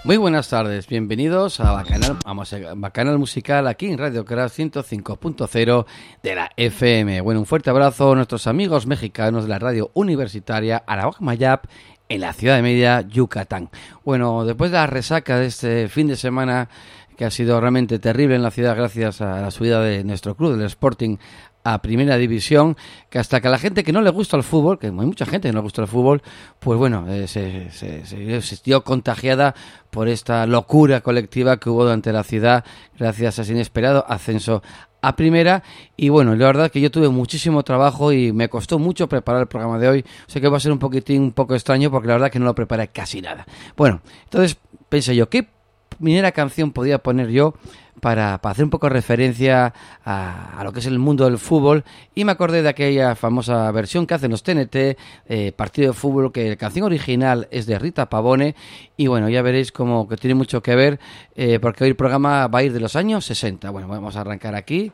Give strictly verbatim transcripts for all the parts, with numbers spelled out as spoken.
Muy buenas tardes, bienvenidos a Bacanal, vamos a Bacanal Musical aquí en Radio Crash ciento cinco punto cero de la F M. Bueno, un fuerte abrazo a nuestros amigos mexicanos de la radio universitaria Anáhuac Mayap en la ciudad de Mérida, Yucatán. Bueno, después de la resaca de este fin de semana que ha sido realmente terrible en la ciudad gracias a la subida de nuestro club, del Sporting, a Primera División, que hasta que a la gente que no le gusta el fútbol, que hay mucha gente que no le gusta el fútbol, pues bueno, eh, se, se, se sintió contagiada por esta locura colectiva que hubo durante la ciudad gracias a ese inesperado ascenso a Primera. Y bueno, la verdad es que yo tuve muchísimo trabajo y me costó mucho preparar el programa de hoy. Sé que va a ser un poquitín, un poco extraño porque la verdad es que no lo preparé casi nada. Bueno, entonces pensé yo, ¿qué primera canción podía poner yo para, para hacer un poco de referencia a, a lo que es el mundo del fútbol? Y me acordé de aquella famosa versión que hacen los T N T, eh, partido de fútbol, que la canción original es de Rita Pavone, y bueno, ya veréis como que tiene mucho que ver, eh, porque hoy el programa va a ir de los años sesenta. Bueno, vamos a arrancar aquí.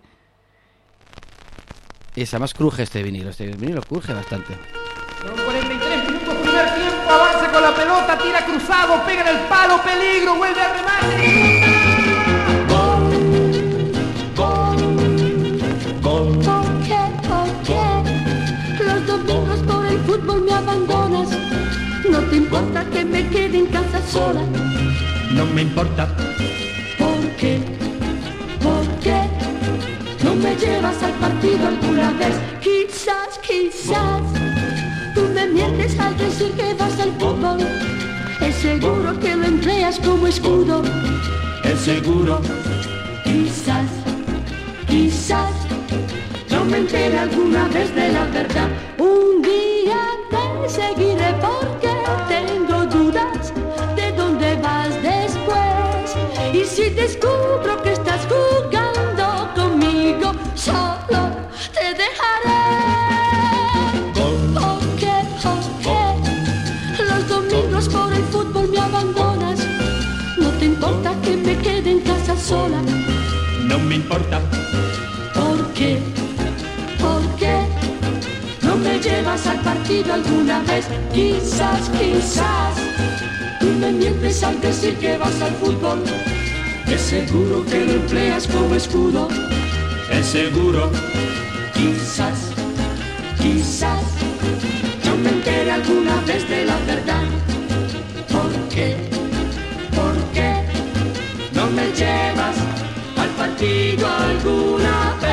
Y además cruje este vinilo, este vinilo cruje bastante. Son cuarenta y tres minutos, primer tiempo, avanza con la pelota, tira cruzado, pega en el palo, peligro, vuelve a remate. ¿Por qué, por qué los domingos por el fútbol me abandonas? No te importa que me quede en casa sola. No me importa. ¿Por qué, por qué no me llevas al partido alguna vez? Quizás, quizás tú me mientes al decir que vas al fútbol. Es seguro que lo empleas como escudo. Es seguro. Quizás, quizás no me entere alguna vez de la verdad. Un día te seguiré porque tengo dudas de dónde vas después. Y si descubro que estás jugando conmigo, solo te dejaré. ¿Por qué, por qué los domingos por el fútbol me abandonas? No te importa que me quede en casa sola. No me importa. ¿Por qué? ¿Por qué no me llevas al partido alguna vez? Quizás, quizás tú me mientes al decir que vas al fútbol. Es seguro que lo empleas como escudo. Es seguro. Quizás, quizás yo me entere alguna vez de la verdad. ¿Por qué? ¿Por qué no me llevas al partido alguna vez?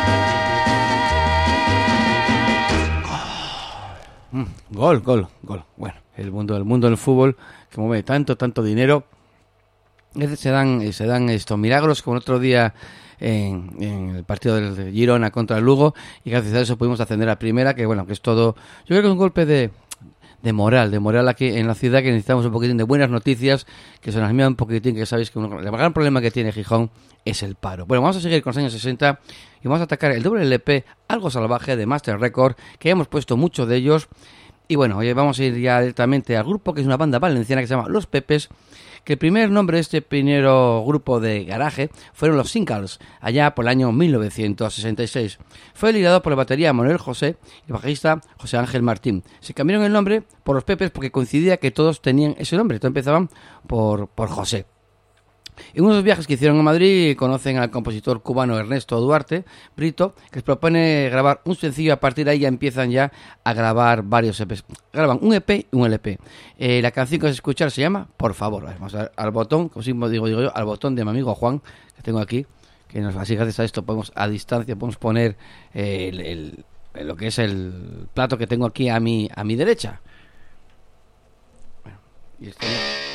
Mm, gol, gol, gol. Bueno, el mundo, el mundo del fútbol que mueve tanto, tanto dinero. A veces se dan, se dan estos milagros, como el otro día en, en el partido del Girona contra el Lugo, y gracias a eso pudimos ascender a Primera, que bueno, que es todo, yo creo que es un golpe de, de moral, de moral aquí en la ciudad, que necesitamos un poquitín de buenas noticias, que se nos anima un poquitín, que sabéis que uno, el gran problema que tiene Gijón es el paro. Bueno, vamos a seguir con los años sesenta y vamos a atacar el doble L P Algo Salvaje de Master Record, que ya hemos puesto muchos de ellos. Y bueno, hoy vamos a ir ya directamente al grupo, que es una banda valenciana que se llama Los Pepes, que el primer nombre de este primero grupo de garaje fueron los Singles, allá por el año mil novecientos sesenta y seis. Fue liderado por la batería Manuel José y el bajista José Ángel Martín. Se cambiaron el nombre por Los Pepes porque coincidía que todos tenían ese nombre, todos empezaban por, por José. En unos viajes que hicieron a Madrid conocen al compositor cubano Ernesto Duarte Brito, que les propone grabar un sencillo, y a partir de ahí ya empiezan ya a grabar varios E Pes. Graban un E P y un L P. Eh, la canción que vas a escuchar se llama Por Favor. Vamos a ver, al botón, como siempre digo, digo yo, al botón de mi amigo Juan, que tengo aquí, que nos, así gracias a esto podemos a distancia podemos poner eh, el, el, el, lo que es el plato que tengo aquí a mi, a mi derecha. Bueno, y esto...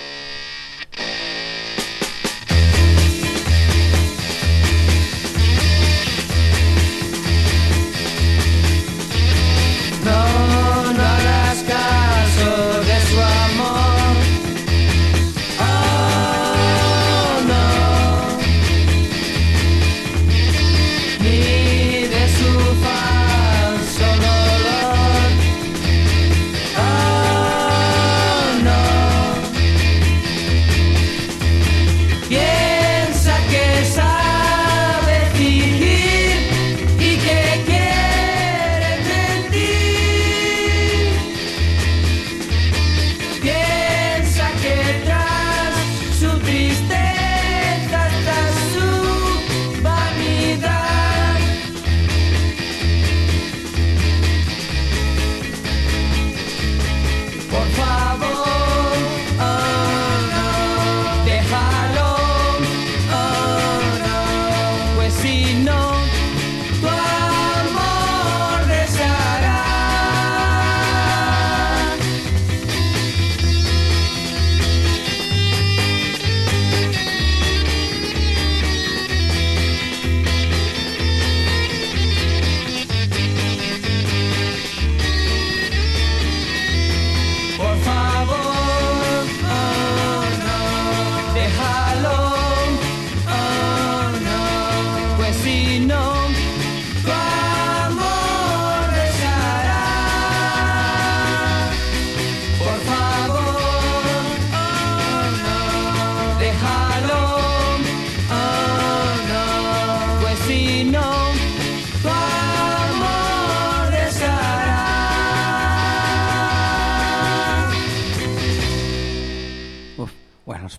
No, no hagas caso de su amor. Oh, no. Ni de su falso dolor. Oh, no.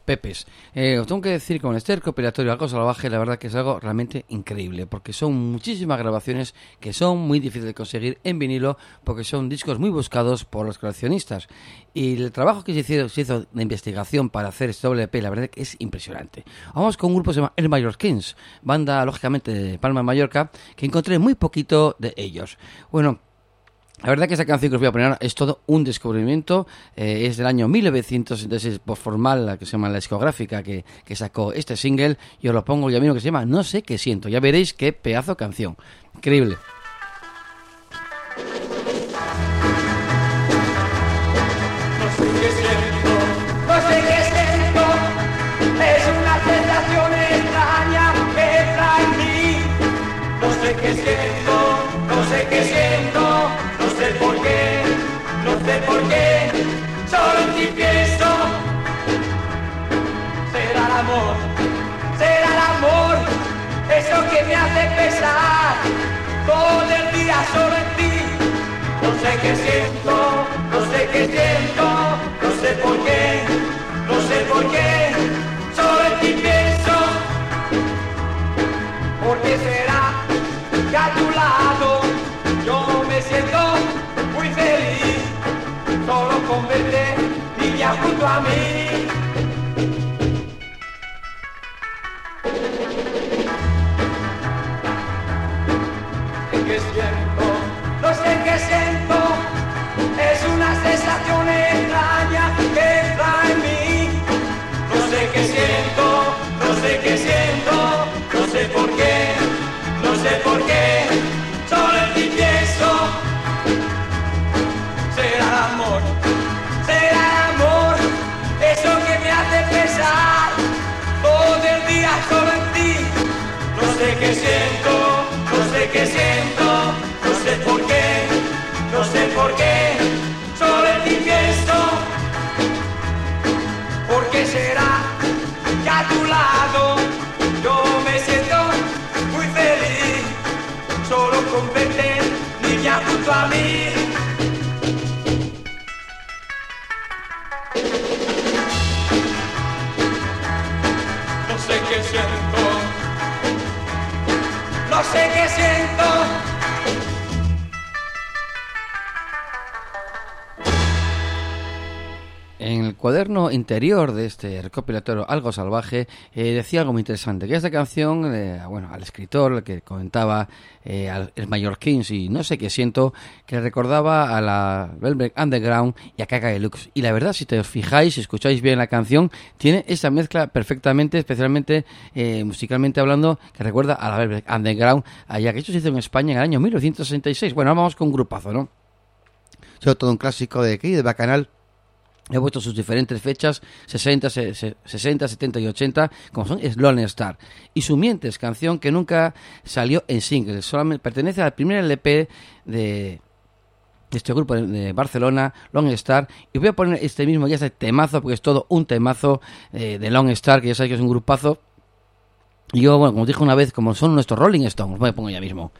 Pepes. Eh, os tengo que decir que con este recopilatorio Algo Salvaje, la verdad que es algo realmente increíble, porque son muchísimas grabaciones que son muy difíciles de conseguir en vinilo, porque son discos muy buscados por los coleccionistas. Y el trabajo que se hizo, se hizo de investigación para hacer este doble P, la verdad que es impresionante. Vamos con un grupo que se llama El Mallorquins, banda lógicamente de Palma de Mallorca, que encontré muy poquito de ellos. Bueno, la verdad que esa canción que os voy a poner es todo un descubrimiento, eh, es del año mil novecientos sesenta y seis, por formal, la que se llama la discográfica que, que sacó este single, y os lo pongo ya mismo, que se llama No sé qué siento. Ya veréis qué pedazo de canción, increíble. No sé qué siento, no sé qué siento, es una sensación extraña que entra en mí. No sé qué siento, no sé qué siento. No sé por qué, no sé por qué, solo en ti pienso. Será el amor, será el amor, eso que me hace pesar todo el día solo en ti. No sé qué siento, no sé qué siento, no sé por qué, no sé por qué, solo en ti pienso. ¿Por qué será que a tu lado yo me siento muy feliz, solo con verte niña junto a mí? ¿Qué siento? No sé qué siento, es una sensación extraña que entra en mí. No sé qué siento, no sé qué siento, no sé por qué, no sé por qué, solo en ti pienso. Será el amor, será el amor, eso que me hace pensar todo el día solo en ti. No sé qué siento, no sé qué siento, no sé por qué, no sé por qué, solo en ti pienso. ¿Por qué será que a tu lado yo me siento muy feliz, solo con verte niña junto a mí? No sé qué siento, no sé qué siento. En el cuaderno interior de este recopilatorio Algo Salvaje eh, decía algo muy interesante, que esta canción, eh, bueno, al escritor que comentaba eh, al, el Mallorquins y No sé qué siento, que le recordaba a la Velvet Underground y a Kaka Deluxe. Y la verdad, si te os fijáis, si escucháis bien la canción, tiene esa mezcla perfectamente, especialmente eh, musicalmente hablando, que recuerda a la Velvet Underground, allá que esto se hizo en España en el año mil novecientos sesenta y seis. Bueno, ahora vamos con un grupazo, ¿no? Sobre todo un clásico de aquí, de Bacanal. He puesto sus diferentes fechas, sesenta, setenta y ochenta, como son Lone Star. Y Sumientes, canción que nunca salió en single, solamente pertenece al primer L P de este grupo de Barcelona, Lone Star. Y voy a poner este mismo, ya este temazo, porque es todo un temazo eh, de Lone Star, que ya sabéis que es un grupazo. Y yo, bueno, como os dije una vez, como son nuestros Rolling Stones, me pongo ya mismo.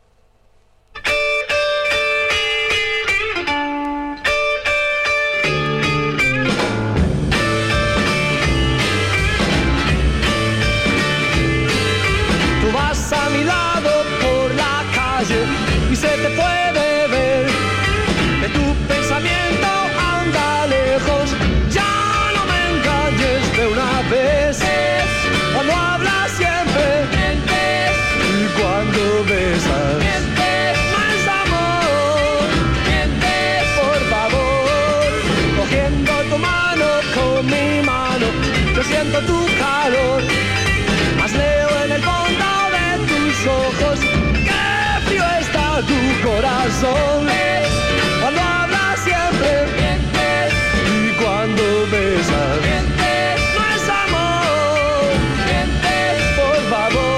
A mi lado por la calle y se te puede ver que tu pensamiento anda lejos. Ya no me engañes de una vez, cuando hablas siempre mientes, y cuando besas mientes, no es amor, mientes. Por favor, cogiendo tu mano con mi mano, yo siento tu calor, más leo en el fondo ojos, qué frío está tu corazón. Cuando hablas siempre mientes, y cuando besas mientes, no es amor, mientes. Por favor.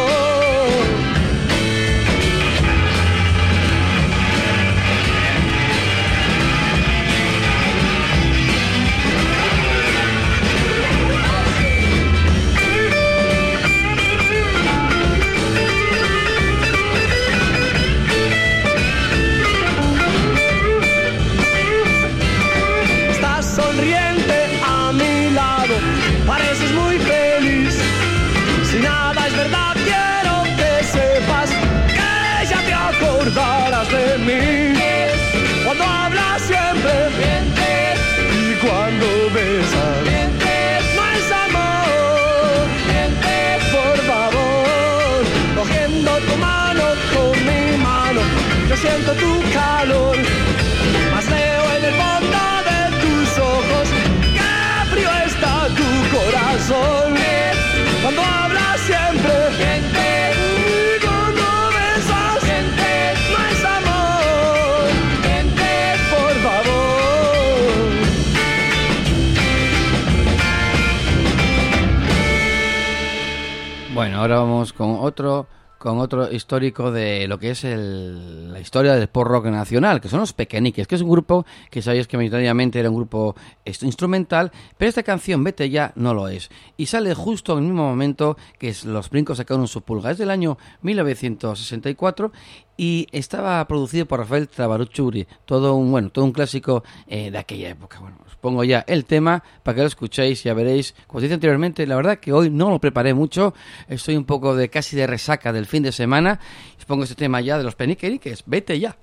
acordarás de mí. Cuando hablas siempre mientes, y cuando besas mientes, no es amor, mientes. Por favor, cogiendo tu mano con mi mano, yo siento tu calor, mas leo en el fondo de tus ojos que frío está tu corazón. Cuando hablas siempre mientes, y cuando besas mientes, no es amor, mientes. Por favor. Bueno, ahora vamos con otro con otro histórico de lo que es el, la historia del pop rock nacional, que son los Pequeñiques, que es un grupo que sabéis que mayoritariamente era un grupo instrumental, pero esta canción, Vete Ya, no lo es. Y sale justo en el mismo momento que los Brincos sacaron su pulga. Es del año mil novecientos sesenta y cuatro y estaba producido por Rafael Trabaruchuri, todo un bueno, todo un clásico eh, de aquella época. Bueno, os pongo ya el tema para que lo escuchéis y ya veréis. Como os dije anteriormente, la verdad que hoy no lo preparé mucho, estoy un poco de casi de resaca del fin de semana. Os pongo este tema ya de los Pequeñiques, Vete Ya.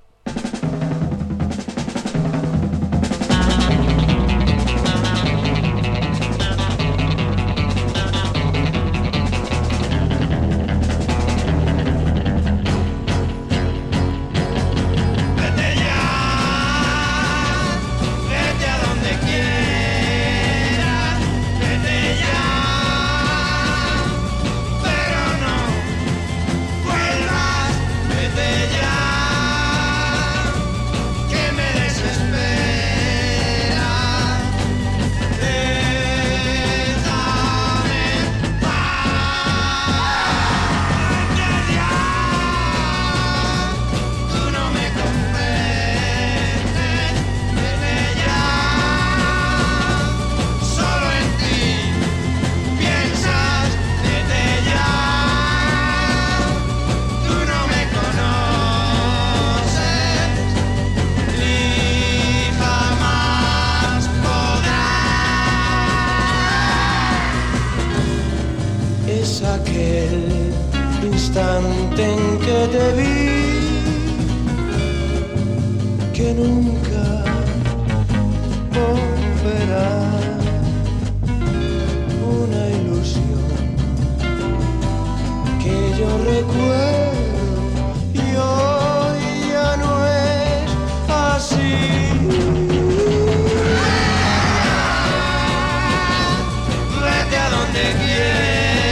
En que te vi, que nunca volverá, una ilusión que yo recuerdo y hoy ya no es así. Vete a donde quieras.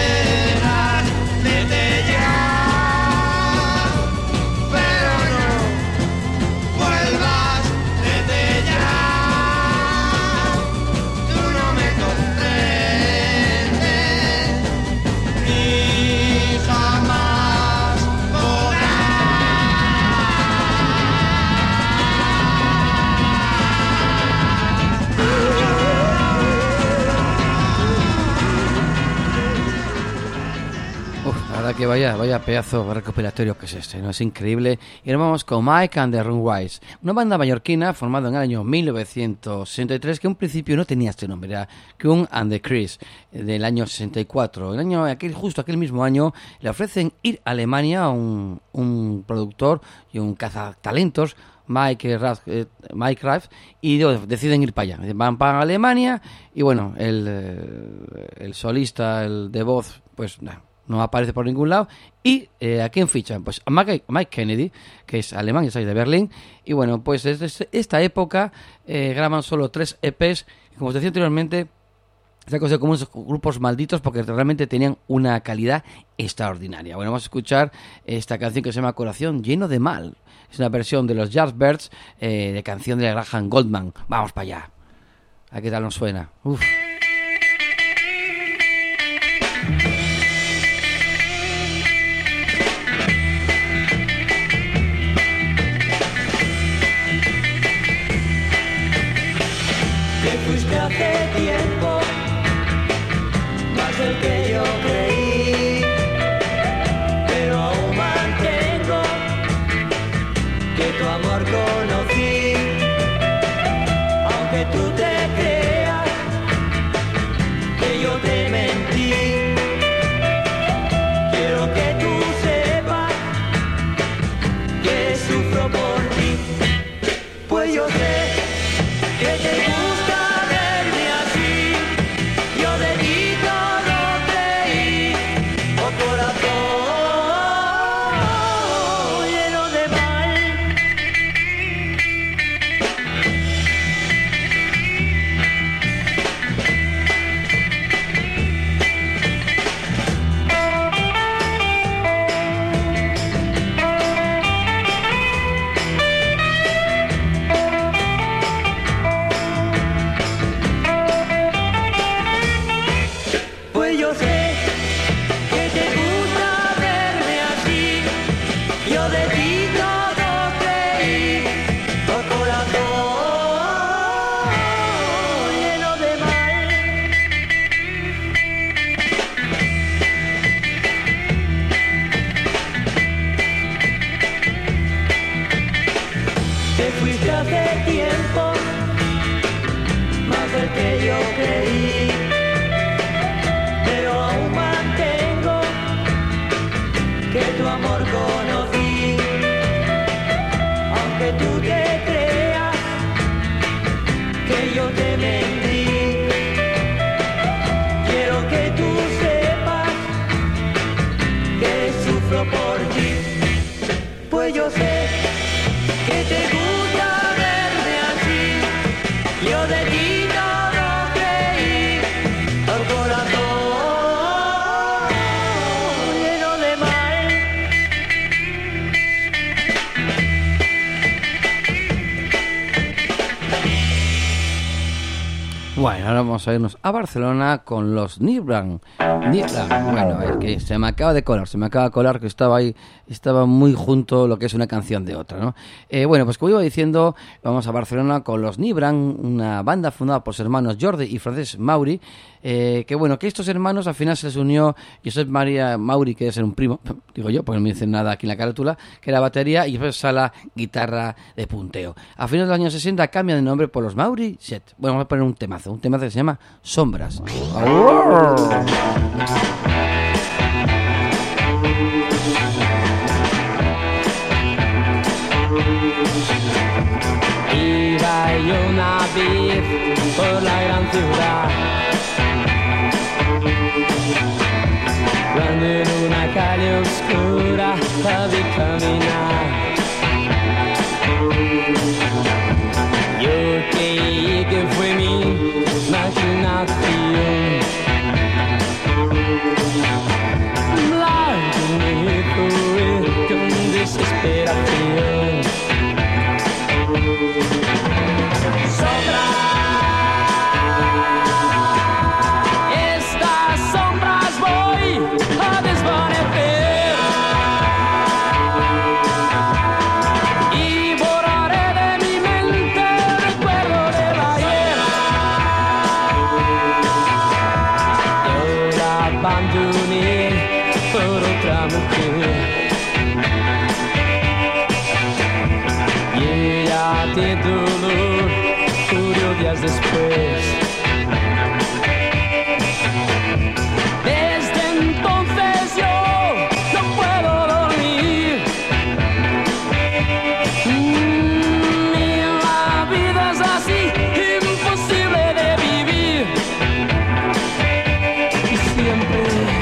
Que vaya, vaya pedazo recopilatorio que es este, ¿no? Es increíble. Y ahora vamos con Mike and the Runways, una banda mallorquina formada en el año mil novecientos sesenta y tres, que en un principio no tenía este nombre, era Kung and the Chris, del año sesenta y cuatro. El año, aquel, justo aquel mismo año, le ofrecen ir a Alemania a un, un productor y un cazatalentos, Mike Raff, eh, Mike Raff, y deciden ir para allá. Van para Alemania y bueno, el, el solista, el de voz, pues nada, no aparece por ningún lado. ¿Y eh, a quién fichan? Pues a Mike, Mike Kennedy, que es alemán, ya sabéis, de Berlín. Y bueno, pues desde esta época eh, graban solo tres E Pes. Y como os decía anteriormente, se conocen como unos grupos malditos porque realmente tenían una calidad extraordinaria. Bueno, vamos a escuchar esta canción que se llama Corazón lleno de mal. Es una versión de los Yardbirds, eh, de canción de Graham Goldman. Vamos para allá. ¿A qué tal nos suena? Uf. Fuiste hace tiempo, más del que yo creí, pero aún mantengo que tu amor conocí, aunque tú te creas que yo te mentí, quiero que tú sepas que sufro fuiste hace tiempo, más del que yo creí, pero aún mantengo que tu amor conocí, aunque tú te creas que yo te mentí. Quiero que tú sepas que sufro por ti, pues yo sé que te gusta verme así. Yo de ti todo creí, el corazón lleno de mal. Bueno, ahora vamos a irnos a Barcelona con los Nibran. Nibran, bueno, es que se me acaba de colar, se me acaba de colar que estaba ahí, estaba muy junto lo que es una canción de otra, ¿no? Eh, bueno, pues como iba diciendo, vamos a Barcelona con los Nibran, una banda fundada por sus hermanos Jordi y Francesc Mauri, eh, que bueno, que estos hermanos al final se les unió Josep María Mauri, que debe ser un primo, digo yo, porque no me dicen nada aquí en la carátula, que era batería, y después Sala, guitarra de punteo. A finales de los años sesenta cambia de nombre por los Mauri Set. Bueno, vamos a poner un temazo, un temazo que se llama Sombras. Iba yo una vez por la gran ciudad, cuando en una calle oscura la vi caminar. Yo creí que fue mi imaginación, blanco y negro con desesperación. Sombras, estas sombras voy a desvanecer y borraré de mi mente el recuerdo del ayer. Yo la abandoné por otra mujer y ella de dolor murió días después. Desde entonces yo no puedo dormir. Mm, y la vida es así, imposible de vivir. Y siempre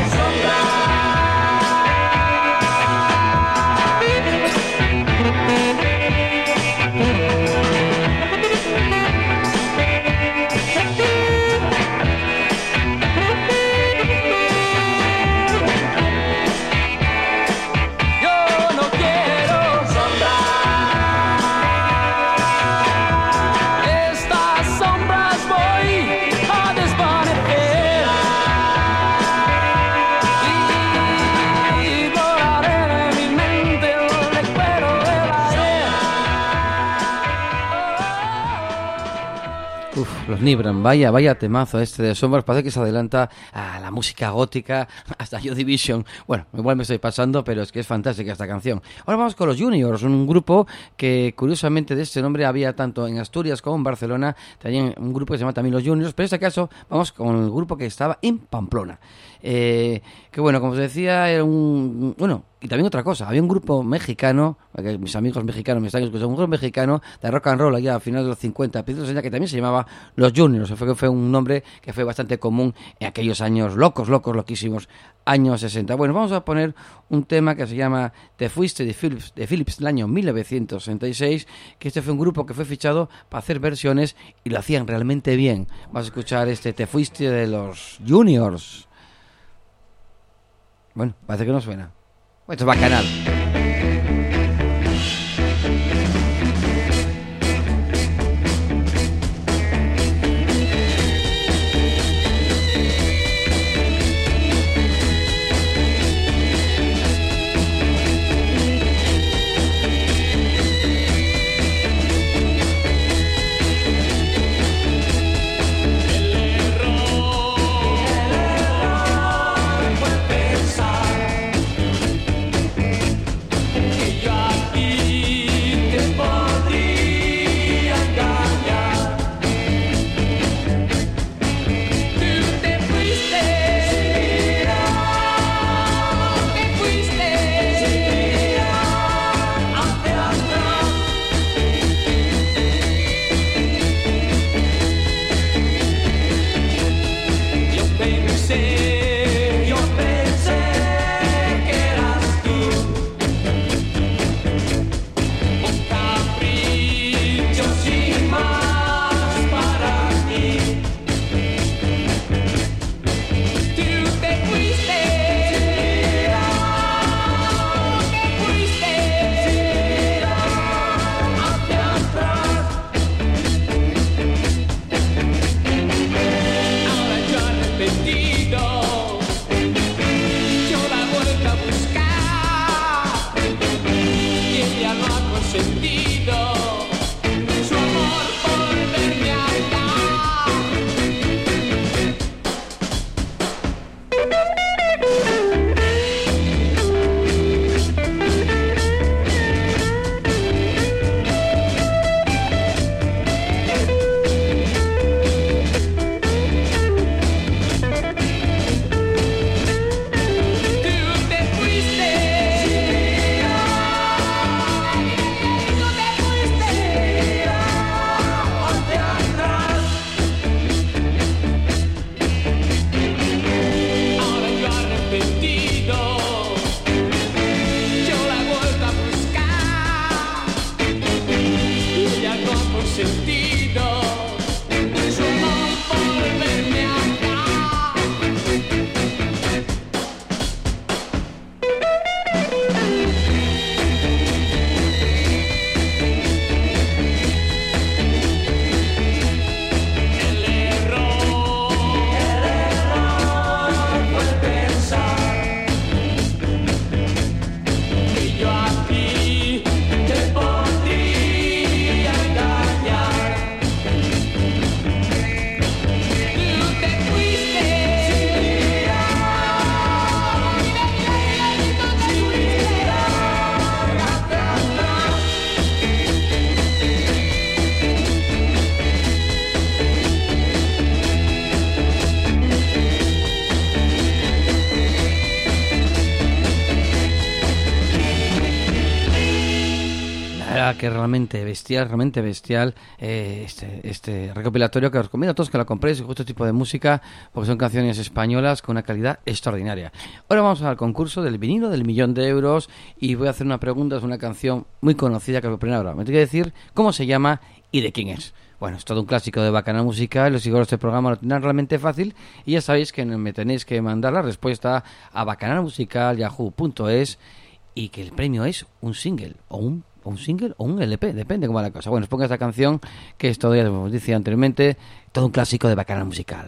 Los Nibran, vaya, vaya temazo este de Sombras, parece que se adelanta a la música gótica, hasta Joy Division. Bueno, igual me estoy pasando, pero es que es fantástica esta canción. Ahora vamos con los Juniors, un grupo que curiosamente de este nombre había tanto en Asturias como en Barcelona, también un grupo que se llama también los Juniors, pero en este caso vamos con el grupo que estaba en Pamplona. Eh, que bueno, como os decía, era un... Bueno, y también otra cosa, había un grupo mexicano, que mis amigos mexicanos me están escuchando, un grupo mexicano de rock and roll allá a finales de los cincuenta, principios de los sesenta, que también se llamaba Los Juniors. Fue, fue un nombre que fue bastante común en aquellos años locos, locos, loquísimos, años sesenta. Bueno, vamos a poner un tema que se llama Te Fuiste de Philips, de Philips del año mil novecientos sesenta y seis, que este fue un grupo que fue fichado para hacer versiones y lo hacían realmente bien. Vamos a escuchar este Te Fuiste de los Juniors. Bueno, parece que no suena. Esto es bacanal. sentido su amor por verme acá. El error, el error fue pensar que yo a ti te podría engañar. Tú te fuiste sin mirar, sin mirar hacia atrás. La verdad que realmente bestial, realmente bestial eh, este, este recopilatorio que os recomiendo a todos que lo compréis, justo este tipo de música, porque son canciones españolas con una calidad extraordinaria. Ahora vamos al concurso del vinilo del millón de euros y voy a hacer una pregunta, es una canción muy conocida que os voy a poner ahora. Me tengo que decir cómo se llama y de quién es. Bueno, es todo un clásico de Bacanal Musical, los seguidores de este programa lo tendrán realmente fácil y ya sabéis que me tenéis que mandar la respuesta a bacanalmusical yahoo punto es y que el premio es un single o un o un single o un L P, depende cómo va la cosa. Bueno, os pongo esta canción que es todavía, como os decía anteriormente, todo un clásico de Bacanal Musical.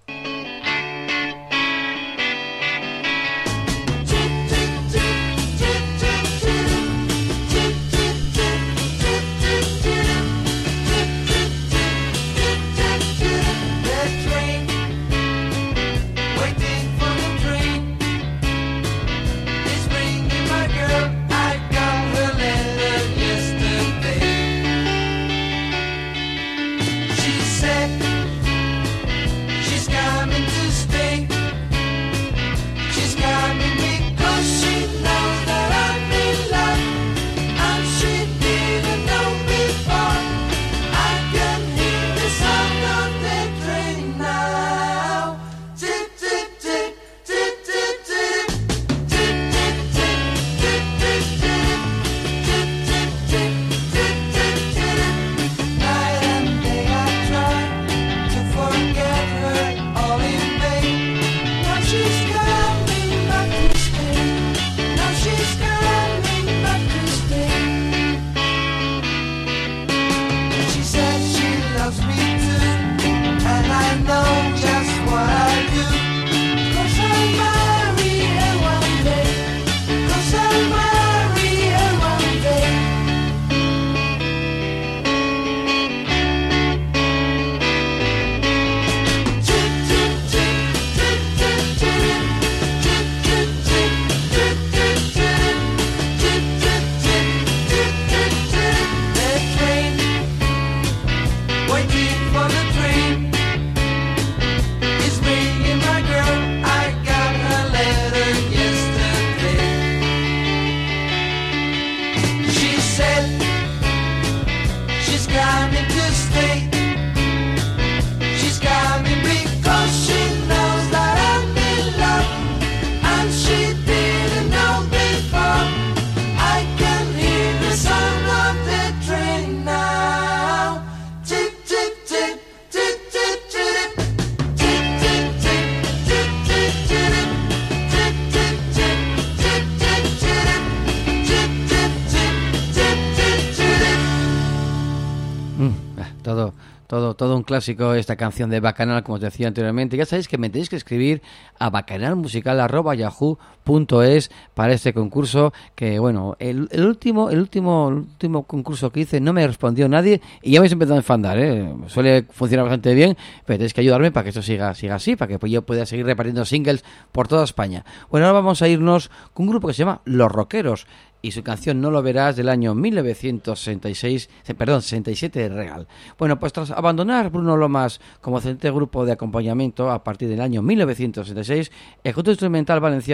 Todo, todo, todo un clásico esta canción de Bacanal, como os decía anteriormente. Ya sabéis que me tenéis que escribir a bacanalmusical arroba yahoo punto es para este concurso. Que bueno, el, el último, el último, el último concurso que hice no me respondió nadie y ya me habéis empezado a enfadar, ¿eh? Suele funcionar bastante bien, pero tenéis que ayudarme para que esto siga, siga así, para que yo pueda seguir repartiendo singles por toda España. Bueno, ahora vamos a irnos con un grupo que se llama Los Rockeros y su canción No lo verás del año mil novecientos sesenta y seis, perdón, sesenta y siete de Regal. Bueno, pues tras abandonar Bruno Lomas como excelente grupo de acompañamiento a partir del año mil novecientos sesenta y seis, el conjunto instrumental valenciano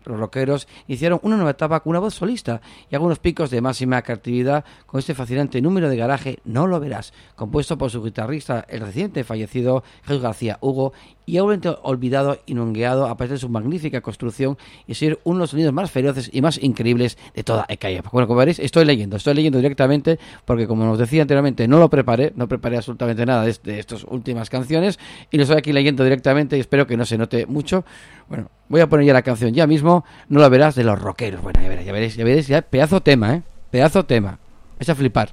los rockeros hicieron una nueva etapa con una voz solista y algunos picos de máxima creatividad con este fascinante número de garaje No lo verás, compuesto por su guitarrista, el reciente fallecido Jesús García Hugo, y aún olvidado y nungueado a pesar de su magnífica construcción y ser uno de los sonidos más feroces y más increíbles de toda aquella época. Bueno, como veréis, estoy leyendo, estoy leyendo directamente porque, como os decía anteriormente, no lo preparé, no preparé absolutamente nada de, de estas últimas canciones y lo estoy aquí leyendo directamente y espero que no se note mucho. Bueno, voy a poner ya la canción ya mismo, No lo verás, de los rockeros. Bueno, ya veréis, ya veréis, ya veréis, ya pedazo tema, ¿eh? Pedazo tema. Es a flipar.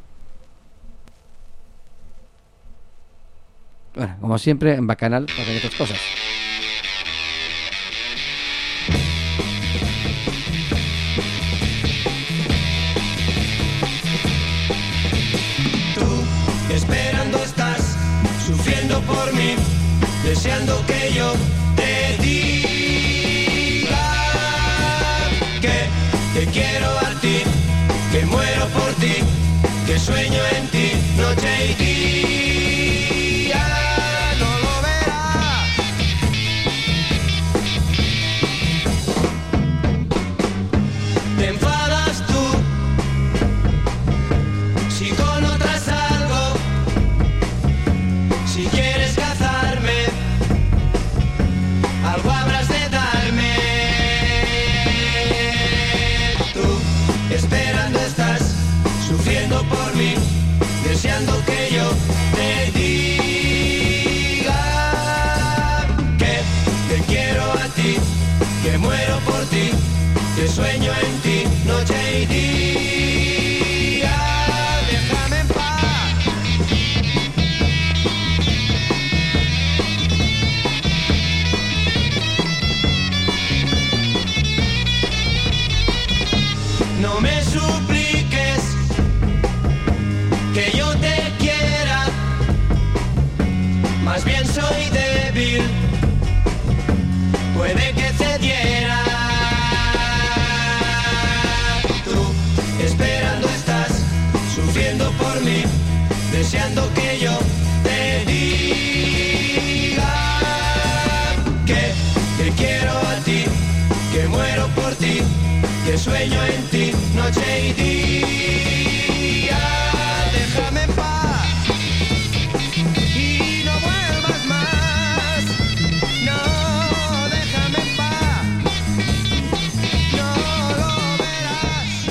Bueno, como siempre, en Bacanal pasan estas cosas. Tú esperando estás, sufriendo por mí, deseando que yo te diga que te quiero a ti, que muero por ti, que sueño en ti, noche y día. Por mí, deseando que yo te diga que te quiero a ti, que muero por ti, que sueño en ti, noche y día. Déjame en paz. No me supliques que yo te quiera, más bien soy débil, puede que cediera. Tú esperando estás, sufriendo por mí, deseando que yo te diga que te quiero a ti, que muero por ti, que sueño en ti, noche y día. Déjame en paz y no vuelvas más. No, déjame en paz. No lo verás.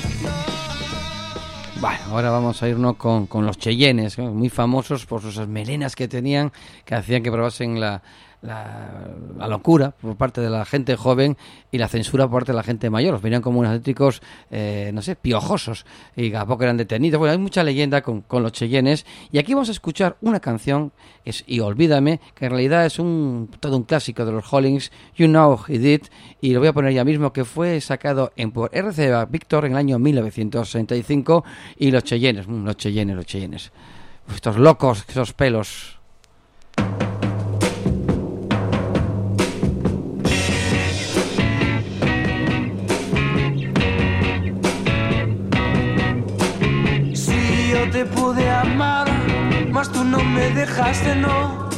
No. Bueno, ahora vamos a irnos con, con los Cheyennes, ¿no? Muy famosos por sus melenas que tenían, que hacían que probasen la, la, la locura por parte de la gente joven y la censura por parte de la gente mayor. Los venían como unos auténticos, eh, no sé, piojosos, y a poco eran detenidos. Bueno, hay mucha leyenda con, con los Cheyennes, y aquí vamos a escuchar una canción que es Y Olvídame, que en realidad es un todo un clásico de los Hollings, You Know He Did, y lo voy a poner ya mismo, que fue sacado en por R C A Victor en el año mil novecientos sesenta y cinco, y los Cheyennes, mm, los Cheyennes, los Cheyennes, estos locos, esos pelos. Te pude amar, mas tú no me dejaste, no.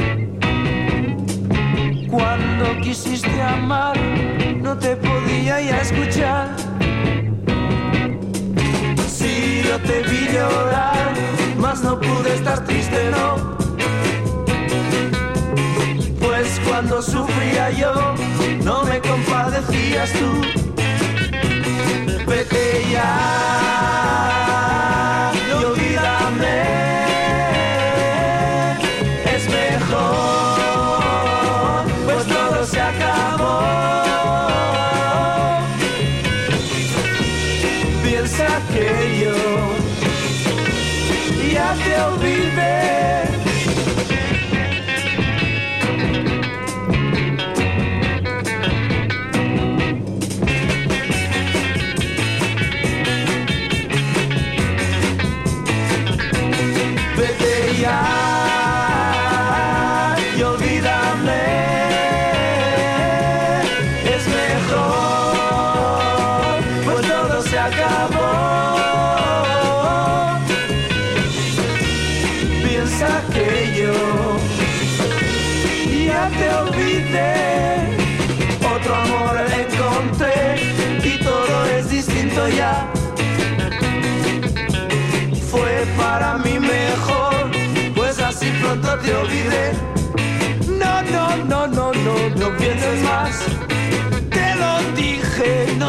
Cuando quisiste amar, no te podía ya escuchar. Si yo te vi llorar, mas no pude estar triste, no. Pues cuando sufría yo, no me compadecías tú. Vete ya. Es mejor, pues todo se acabó. Piensa que yo ya te olvidé. Y olvídame, es mejor, pues todo se acabó.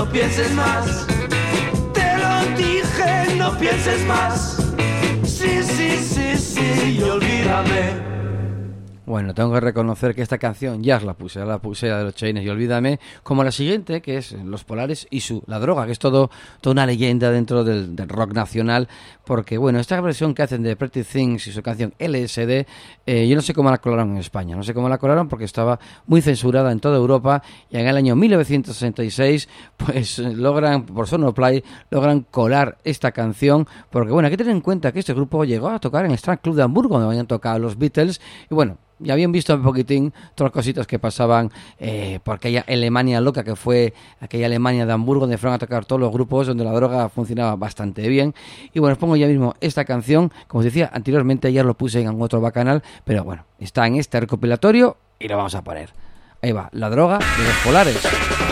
no pienses más. Te lo dije, no pienses más. Sí, sí, sí, sí, y olvídame. Bueno, tengo que reconocer que esta canción ya la puse, ya la puse de los Chaines y Olvídame, como la siguiente, que es Los Polares y su La Droga, que es todo toda una leyenda dentro del, del rock nacional, porque bueno, esta versión que hacen de Pretty Things y su canción L S D, eh, yo no sé cómo la colaron en España, no sé cómo la colaron porque estaba muy censurada en toda Europa, y en el año mil novecientos sesenta y seis, pues logran, por Sonoplay, logran colar esta canción, porque bueno, hay que tener en cuenta que este grupo llegó a tocar en el Strand Club de Hamburgo, donde habían tocado los Beatles, y bueno, ya habían visto un poquitín todas las cositas que pasaban eh, por aquella Alemania loca que fue aquella Alemania de Hamburgo, donde fueron a tocar todos los grupos, donde la droga funcionaba bastante bien. Y bueno, os pongo ya mismo esta canción, como os decía anteriormente, ayer lo puse en otro bacanal, pero bueno, está en este recopilatorio y lo vamos a poner. Ahí va, La Droga de Los Polares.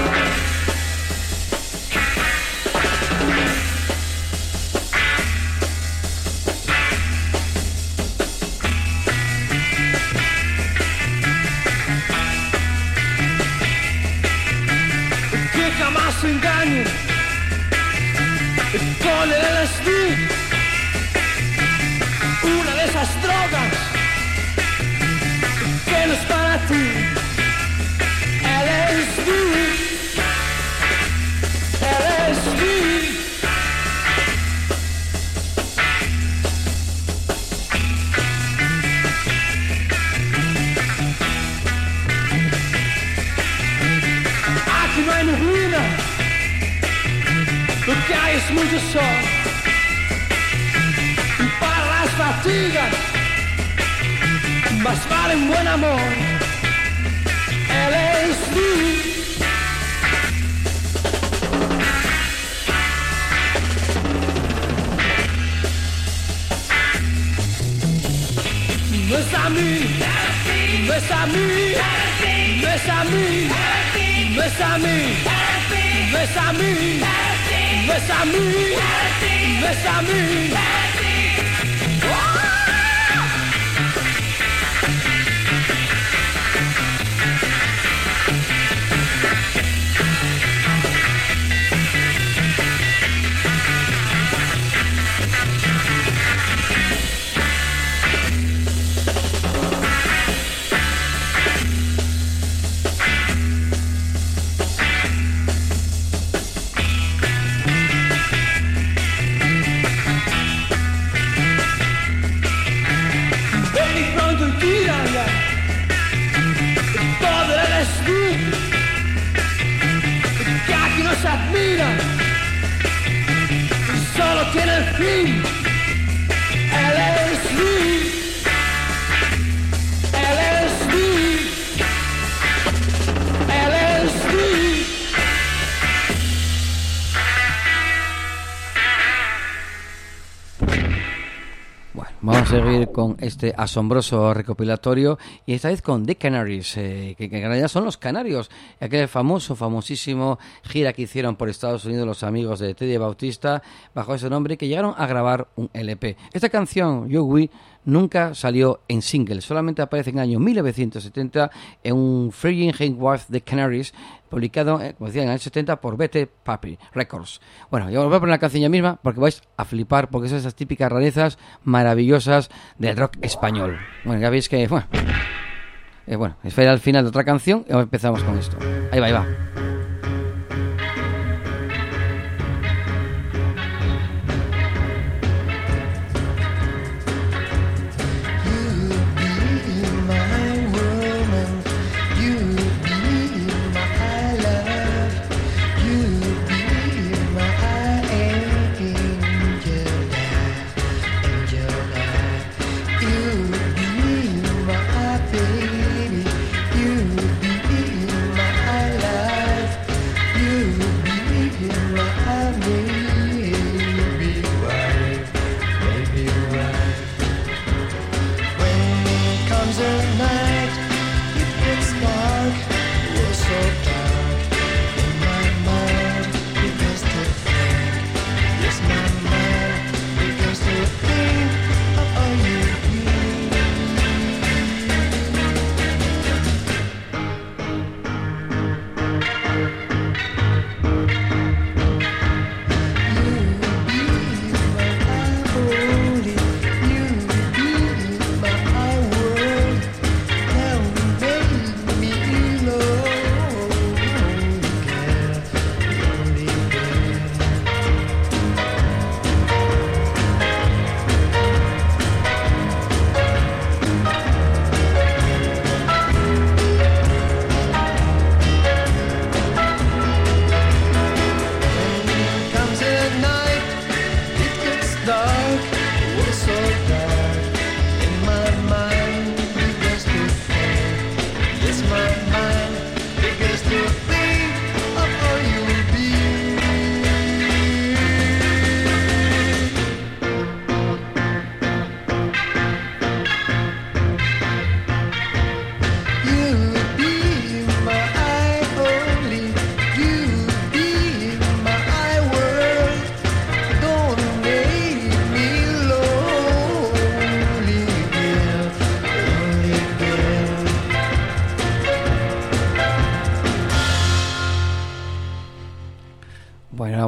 Se engañe con el L S D, una de esas drogas que no es para ti. L S D, L S D. Aquí no hay neblina, lo que hay es mucho sol. Y para las fatigas, más vale un buen amor. L S D. No es a mí, no es a mí, no es a mí, no es a mí, no es a mí, no es a mí, no es a mí. Se admira, solo tiene el fin. L S D, L S D, L S D. Bueno, vamos a seguir con este asombroso recopilatorio y esta vez con The Canaries, eh, que, que en realidad son los Canarios, aquel famoso, famosísimo gira que hicieron por Estados Unidos los amigos de Teddy Bautista bajo ese nombre, que llegaron a grabar un L P. Esta canción, You We, nunca salió en single, solamente aparece en el año mil novecientos setenta en un Freeing Hainworth The Canaries, publicado, eh, como decía, en el setenta por B T Puppy Records. Bueno, yo os voy a poner la canción ya misma porque vais a flipar, porque son esas típicas rarezas maravillosas del rock español. Bueno, ya veis que, bueno, eh, bueno, espera al final de otra canción y ahora empezamos con esto. Ahí va, ahí va. Baby, you be my life.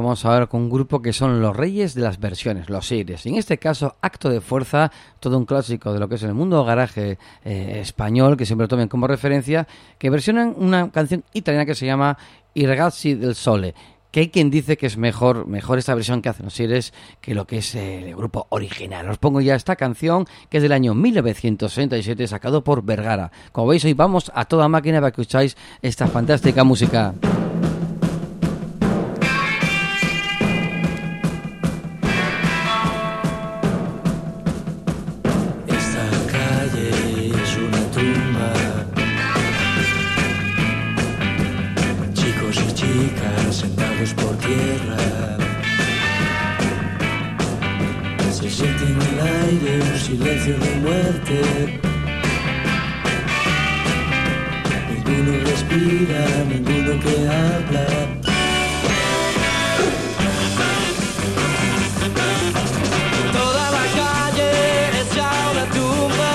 vamos ahora con un grupo que son los reyes de las versiones, los Sigres. En este caso, Acto de Fuerza, todo un clásico de lo que es el mundo garaje eh, español, que siempre lo tomen como referencia, que versionan una canción italiana que se llama I ragazzi del sole, que hay quien dice que es mejor mejor esta versión que hacen los Sigres que lo que es el grupo original. Os pongo ya esta canción, que es del año mil novecientos sesenta y siete, sacado por Vergara. Como veis, hoy vamos a toda máquina para que escucháis esta fantástica música. Sentados por tierra, se siente en el aire un silencio de muerte. Ninguno respira, ninguno que habla. Toda la calle es ya una tumba.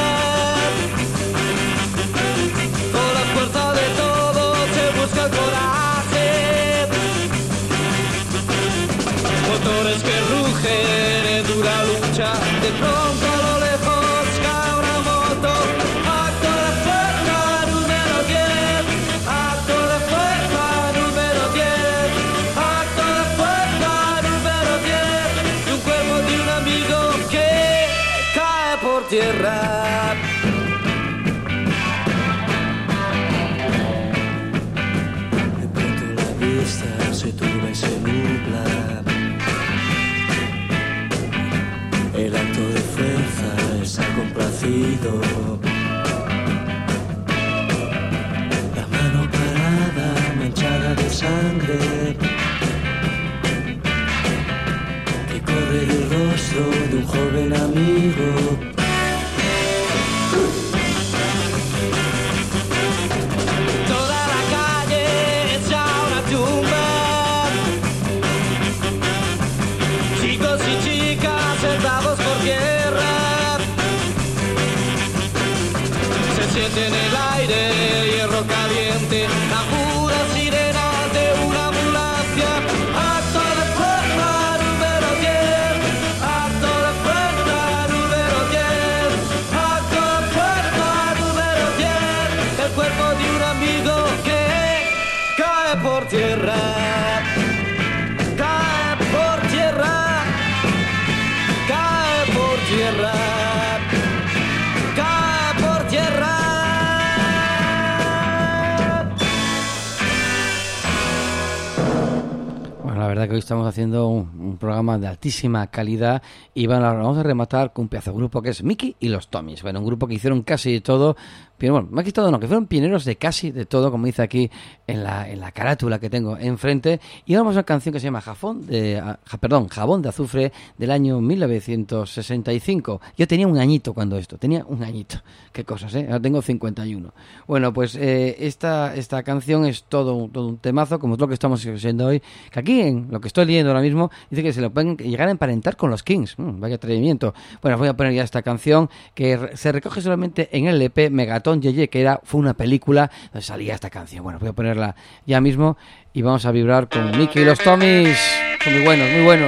Con la fuerza de todo se busca el coraje. Motores que rugen, dura lucha. De pronto a lo lejos cae una moto. Acto de fuerza número diez. Acto de fuerza número diez. Acto de fuerza número diez. Y un cuerpo de un amigo que cae por tierra. De pronto la vista se turba y se nubla. El acto de fuerza está complacido. La mano parada, manchada de sangre, que corre del rostro de un joven amigo. Toda la calle es ya una tumba. Chicos y chicas sentados por tierra, se siente en el aire hierro caliente, la pura sirena de una ambulancia. Acto de fuerza número diez. Acto de fuerza número diez. Acto de fuerza número diez. El cuerpo de un amigo que cae por tierra. Cae por tierra. Cae por tierra, cae por tierra. Bueno, la verdad que hoy estamos haciendo un, un programa de altísima calidad y bueno, vamos a rematar con un pedazo de grupo que es Mickey y los Tommys. Bueno, un grupo que hicieron casi de todo, pero bueno, más que todo no, que fueron pioneros de casi de todo, como dice aquí en la, en la carátula que tengo enfrente. Y ahora vamos a una canción que se llama Jafón de, ah, perdón, Jabón de Azufre, del año mil novecientos sesenta y cinco. Yo tenía un añito cuando esto, tenía un añito. Qué cosas, ¿eh? Ahora tengo cincuenta y uno. Bueno, pues eh, esta, esta canción es todo, todo un temazo, como es lo que estamos escuchando hoy, que aquí en lo que estoy leyendo ahora mismo dice que se lo pueden llegar a emparentar con los Kings. Mm, vaya atrevimiento. Bueno, voy a poner ya esta canción que re- se recoge solamente en el L P Megatón Yeye, que era, fue una película donde salía esta canción. Bueno, voy a ponerla ya mismo y vamos a vibrar con Mickey y los Tommys. Son muy buenos, muy buenos.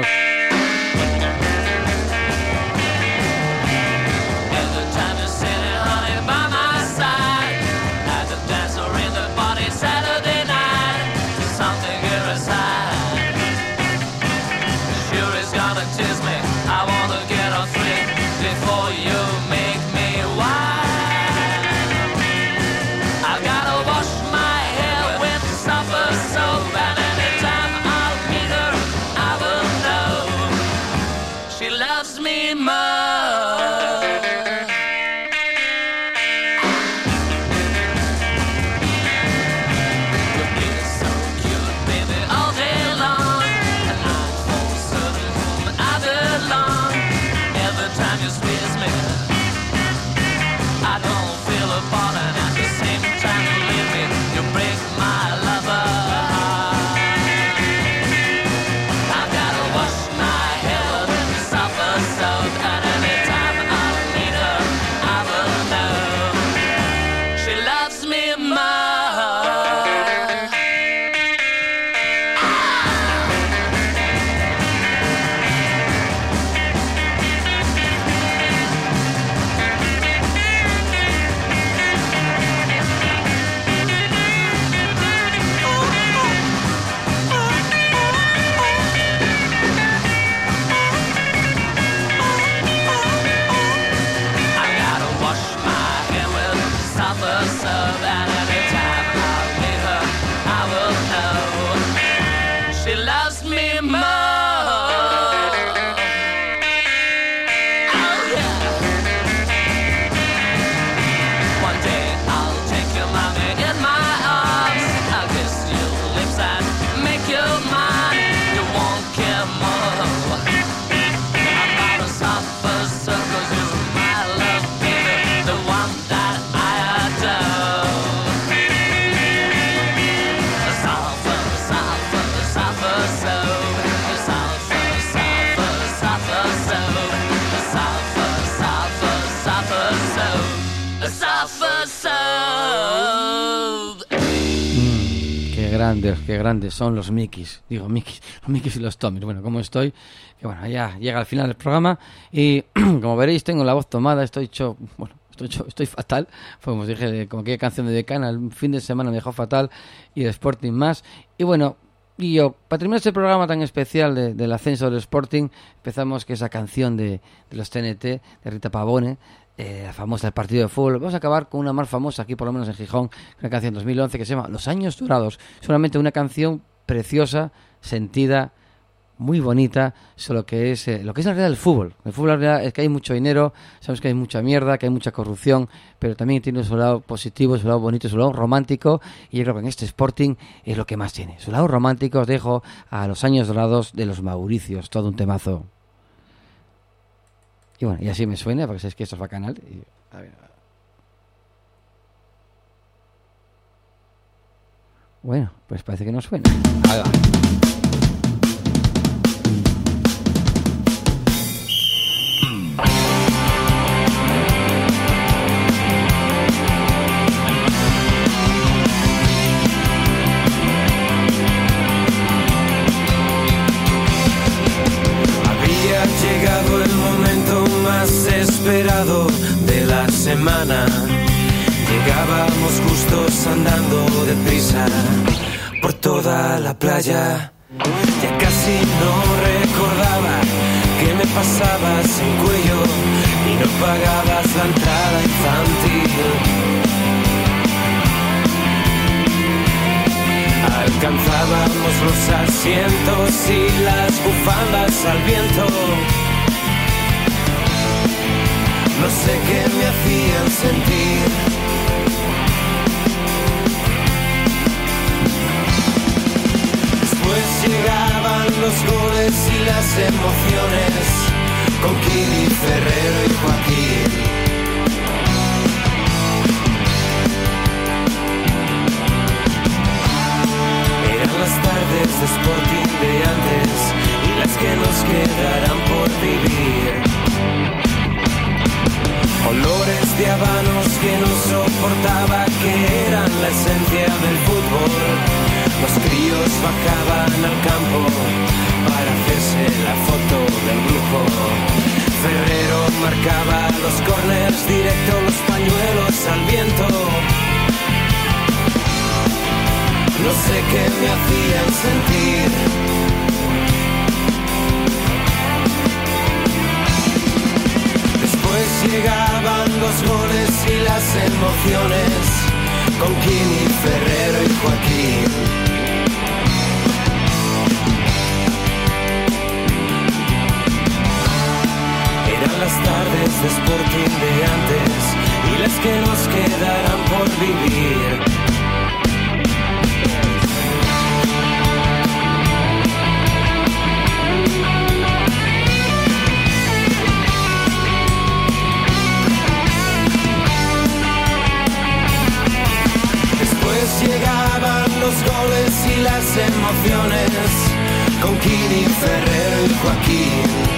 grandes, qué grandes son los Mickeys. Digo, Mickeys, los Mickeys y los Tommys. Bueno, ¿cómo estoy? Que bueno, ya llega al final del programa y como veréis tengo la voz tomada, estoy hecho, bueno, estoy hecho, estoy fatal. Pues como os dije, como aquella canción de Decana, el fin de semana me dejó fatal y el Sporting más. Y bueno, y yo, para terminar este programa tan especial de, del ascenso del Sporting, empezamos que esa canción de, de los T N T, de Rita Pavone, eh, la famosa del partido de fútbol. Vamos a acabar con una más famosa aquí, por lo menos en Gijón, una canción de dos mil once que se llama Los Años Dorados. Solamente una canción preciosa, sentida, muy bonita, solo que es eh, lo que es en realidad el fútbol. El fútbol en realidad es que hay mucho dinero, sabemos que hay mucha mierda, que hay mucha corrupción, pero también tiene su lado positivo, su lado bonito, su lado romántico, y yo creo que en este Sporting es lo que más tiene. Su lado romántico os dejo a Los Años Dorados de los Mauricios, todo un temazo. Y bueno, y así me suena, porque sabéis que esto es bacanal. Y, a ver. Bueno, pues parece que no suena. Ahí va. Llegado el momento más esperado de la semana. Llegábamos justos andando deprisa por toda la playa. Ya casi no recordaba que me pasabas en cuello y no pagabas la entrada infantil. Alcanzábamos los asientos y las bufandas al viento. No sé qué me hacían sentir. Después llegaban los goles y las emociones con Kini, Ferrero y Joaquín. Las tardes de Sporting de antes y las que nos quedarán por vivir. Olores de habanos que no soportaba, que eran la esencia del fútbol. Los críos bajaban al campo para hacerse la foto del grupo. Ferrero marcaba los corners directo, los pañuelos al viento. No sé qué me hacían sentir. Después llegaban los goles y las emociones con Kini, Ferrero y Joaquín. Eran las tardes de Sporting de antes y las que nos quedarán por vivir. Llegaban los goles y las emociones con Kini, Ferrero y Joaquín.